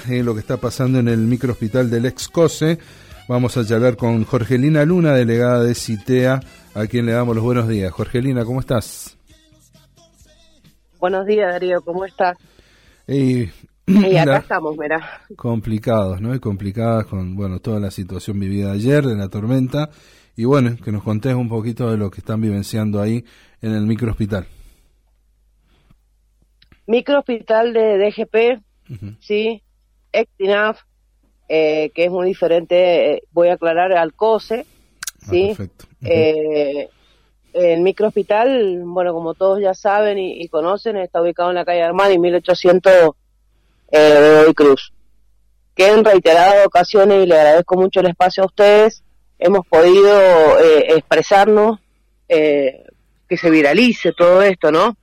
lo que está pasando en el microhospital del ex-COSE. Vamos a charlar con Jorgelina Luna, delegada de CITEA, a quien le damos los buenos días. Jorgelina, ¿cómo estás? Buenos días, Darío, ¿cómo estás? Y acá estamos, verá. Complicados, ¿no? Y complicadas con, bueno, toda la situación vivida ayer, de la tormenta, y bueno, que nos contés un poquito de lo que están vivenciando ahí en el microhospital. Microhospital de DGP, sí, ex-DINAF, que es muy diferente, voy a aclarar, al COSE, sí. Perfecto. El microhospital, bueno, como todos ya saben y conocen, está ubicado en la calle Armani, 1800 de Godoy Cruz, que en reiteradas ocasiones, y le agradezco mucho el espacio a ustedes, hemos podido expresarnos, que se viralice todo esto, ¿no?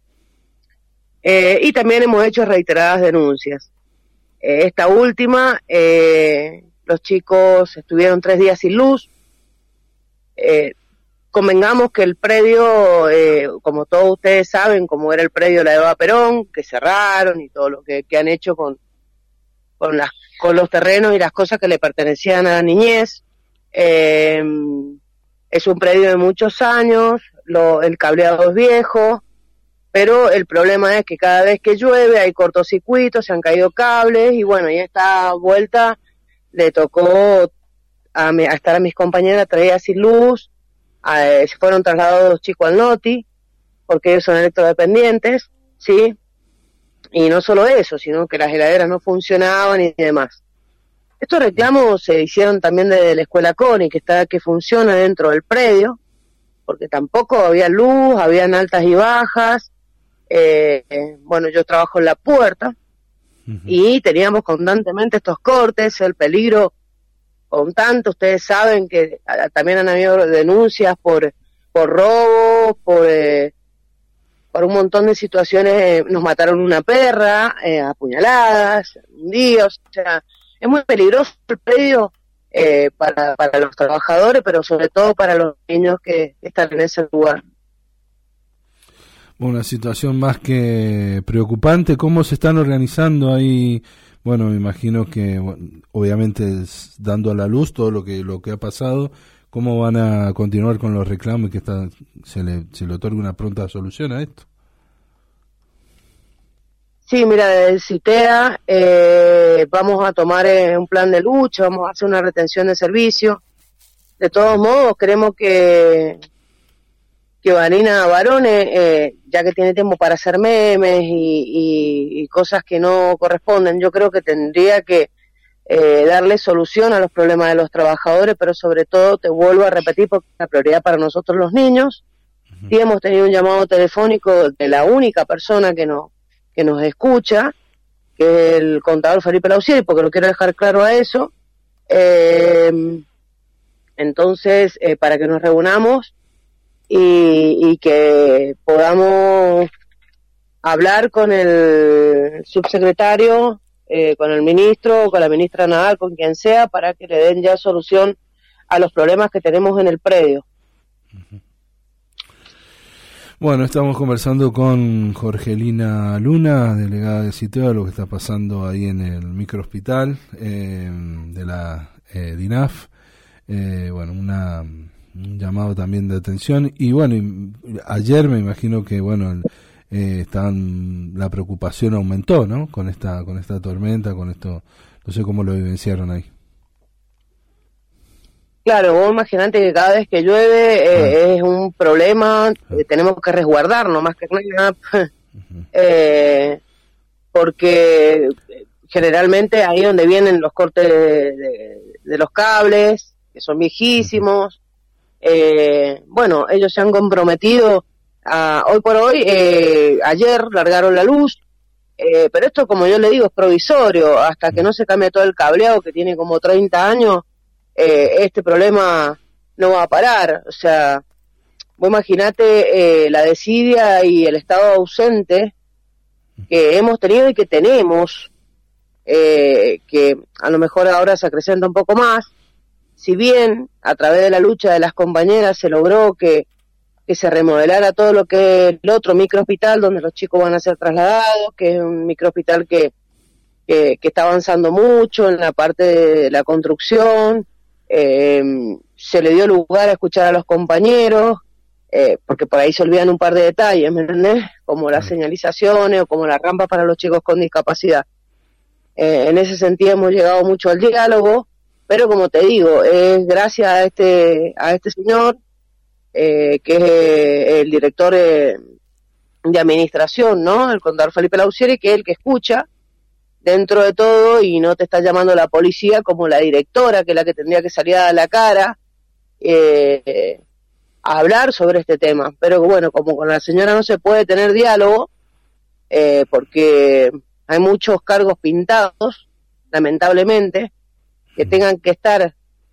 Y también hemos hecho reiteradas denuncias. Esta última, los chicos estuvieron 3 días sin luz. Convengamos que el predio, como todos ustedes saben, como era el predio de la Eva Perón, que cerraron y todo lo que han hecho con los terrenos y las cosas que le pertenecían a la niñez. Es un predio de muchos años, el cableado es viejo, pero el problema es que cada vez que llueve hay cortocircuitos, se han caído cables, y bueno, y esta vuelta le tocó a estar a mis compañeras 3 días sin luz. Se fueron trasladados los chicos al NOTI, porque ellos son electrodependientes, ¿sí? Y no solo eso, sino que las heladeras no funcionaban y demás. Estos reclamos se hicieron también desde la escuela CONI, que funciona dentro del predio, porque tampoco había luz, habían altas y bajas. Bueno, yo trabajo en la puerta, y teníamos constantemente estos cortes, el peligro constante. Ustedes saben que también han habido denuncias por robo, por un montón de situaciones. Nos mataron una perra, apuñaladas, un día, o sea, es muy peligroso el predio para los trabajadores, pero sobre todo para los niños que están en ese lugar. Una situación más que preocupante. ¿Cómo se están organizando ahí? Bueno, me imagino que obviamente dando a la luz todo lo que ha pasado. ¿Cómo van a continuar con los reclamos y que se le otorgue una pronta solución a esto? Sí, mira, desde CITEA vamos a tomar un plan de lucha, vamos a hacer una retención de servicio. De todos modos, creemos que Vanina Barone, ya que tiene tiempo para hacer memes y cosas que no corresponden, yo creo que tendría que darle solución a los problemas de los trabajadores, pero sobre todo, te vuelvo a repetir, porque es la prioridad para nosotros los niños. Sí, hemos tenido un llamado telefónico de la única persona que nos escucha, que es el contador Felipe Lausieri, porque lo quiero dejar claro a eso. Entonces, para que nos reunamos y que podamos hablar con el subsecretario, con el ministro, con la ministra Nadal, con quien sea, para que le den ya solución a los problemas que tenemos en el predio. Bueno, estamos conversando con Jorgelina Luna, delegada de CITEA, lo que está pasando ahí en el microhospital de la DINAF. Bueno, un llamado también de atención. Y bueno, ayer me imagino que bueno, la preocupación aumentó, ¿no? Con esta tormenta, con esto, no sé cómo lo vivenciaron ahí. Claro, vos imaginate que cada vez que llueve es un problema, tenemos que resguardarnos más que nada, porque generalmente ahí donde vienen los cortes de los cables, que son viejísimos. Bueno, ellos se han comprometido hoy por hoy, ayer largaron la luz, pero esto, como yo le digo, es provisorio, hasta que no se cambie todo el cableado, que tiene como 30 años, este problema no va a parar. O sea, vos imaginate la desidia y el estado ausente que hemos tenido y que tenemos, que a lo mejor ahora se acrecenta un poco más. Si bien a través de la lucha de las compañeras se logró que se remodelara todo lo que es el otro microhospital donde los chicos van a ser trasladados, que es un microhospital que que está avanzando mucho en la parte de la construcción, se le dio lugar a escuchar a los compañeros, porque por ahí se olvidan un par de detalles, ¿me entendés? Como las señalizaciones o como las rampas para los chicos con discapacidad. En ese sentido hemos llegado mucho al diálogo, pero como te digo, es gracias a este señor, que es el director de administración, ¿no? El contador Felipe Lausieri, que es el que escucha dentro de todo y no te está llamando la policía como la directora, que es la que tendría que salir a la cara a hablar sobre este tema. Pero bueno, como con la señora no se puede tener diálogo, porque hay muchos cargos pintados, lamentablemente, que tengan que estar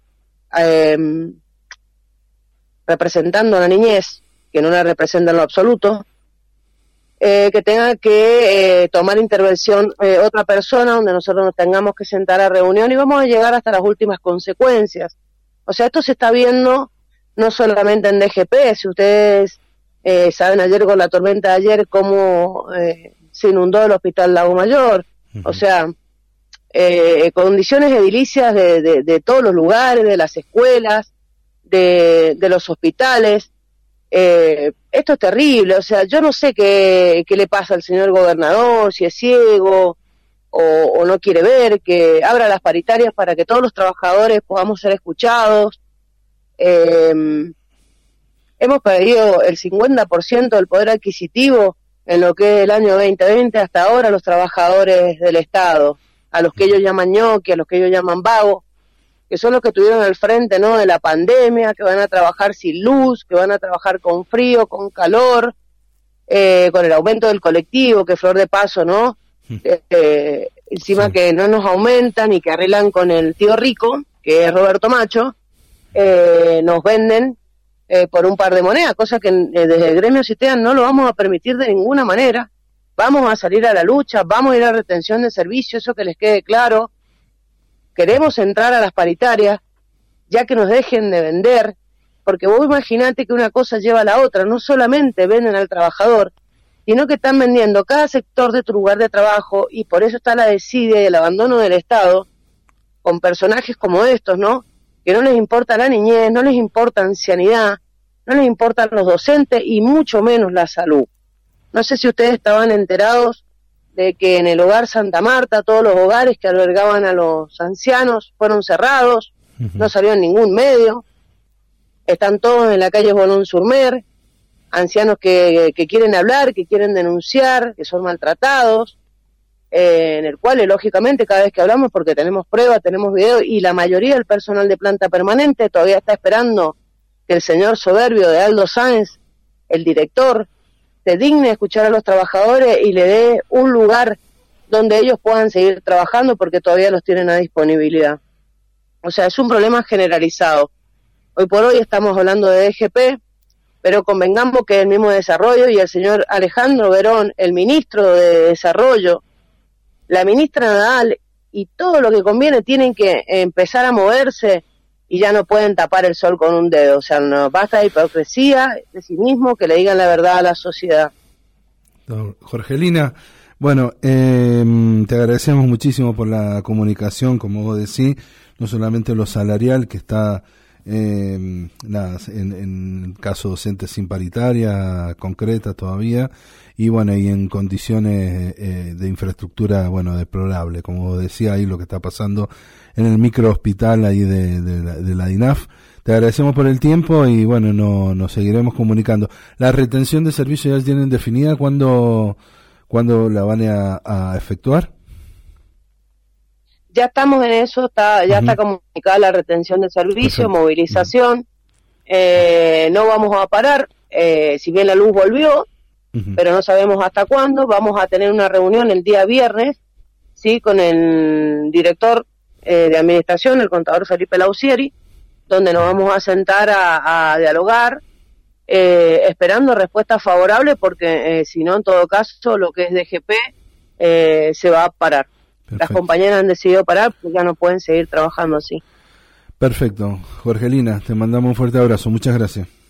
representando a la niñez, que no la representan en lo absoluto, que tenga que tomar intervención otra persona, donde nosotros nos tengamos que sentar a reunión y vamos a llegar hasta las últimas consecuencias. O sea, esto se está viendo no solamente en DGP, si ustedes saben ayer con la tormenta de ayer cómo se inundó el Hospital Lago Mayor, o sea, condiciones edilicias de todos los lugares, de las escuelas, de los hospitales. Esto es terrible, o sea, yo no sé qué le pasa al señor gobernador, si es ciego o no quiere ver, que abra las paritarias para que todos los trabajadores podamos ser escuchados. Hemos perdido el 50% del poder adquisitivo en lo que es el año 2020 hasta ahora los trabajadores del Estado, a los que ellos llaman ñoqui, a los que ellos llaman vagos, que son los que estuvieron al frente, ¿no?, de la pandemia, que van a trabajar sin luz, que van a trabajar con frío, con calor, con el aumento del colectivo, que flor de paso, ¿no? Encima sí, que no nos aumentan y que arreglan con el tío rico, que es Roberto Macho, nos venden por un par de monedas, cosa que desde el gremio CITEA no lo vamos a permitir de ninguna manera. Vamos a salir a la lucha, vamos a ir a retención de servicio, eso que les quede claro. Queremos entrar a las paritarias, ya que nos dejen de vender, porque vos imaginate que una cosa lleva a la otra, no solamente venden al trabajador, sino que están vendiendo cada sector de tu lugar de trabajo, y por eso está la desidia y el abandono del Estado, con personajes como estos, ¿no?, que no les importa la niñez, no les importa ancianidad, no les importan los docentes y mucho menos la salud. No sé si ustedes estaban enterados de que en el hogar Santa Marta, todos los hogares que albergaban a los ancianos fueron cerrados, no salió en ningún medio, están todos en la calle Bolón-Surmer, ancianos que quieren hablar, que quieren denunciar, que son maltratados, en el cual, lógicamente, cada vez que hablamos, porque tenemos pruebas, tenemos videos, y la mayoría del personal de planta permanente todavía está esperando que el señor soberbio de Aldo Sáenz, el director, se digne a escuchar a los trabajadores y le dé un lugar donde ellos puedan seguir trabajando, porque todavía los tienen a disponibilidad. O sea, es un problema generalizado. Hoy por hoy estamos hablando de DGP, pero convengamos que el mismo desarrollo y el señor Alejandro Verón, el ministro de Desarrollo, la ministra Nadal y todo lo que conviene tienen que empezar a moverse y ya no pueden tapar el sol con un dedo. O sea, no basta de hipocresía, de cinismo, que le digan la verdad a la sociedad. Jorgelina, bueno, te agradecemos muchísimo por la comunicación, como vos decís, no solamente lo salarial, que está en el caso docente sin paritaria concreta todavía, y bueno, y en condiciones de infraestructura, bueno, deplorable, como decía ahí lo que está pasando en el microhospital ahí de la DINAF. Te agradecemos por el tiempo y bueno, nos seguiremos comunicando. La retención de servicios ya tienen definida cuándo la van a efectuar. Ya estamos en eso, ya está comunicada la retención de servicio, movilización, no vamos a parar, si bien la luz volvió, pero no sabemos hasta cuándo. Vamos a tener una reunión el día viernes, sí, con el director de administración, el contador Felipe Lausieri, donde nos vamos a sentar a dialogar, esperando respuestas favorables, porque si no, en todo caso, lo que es DGP se va a parar. Perfecto. Las compañeras han decidido parar porque ya no pueden seguir trabajando así. Perfecto. Jorgelina, te mandamos un fuerte abrazo. Muchas gracias.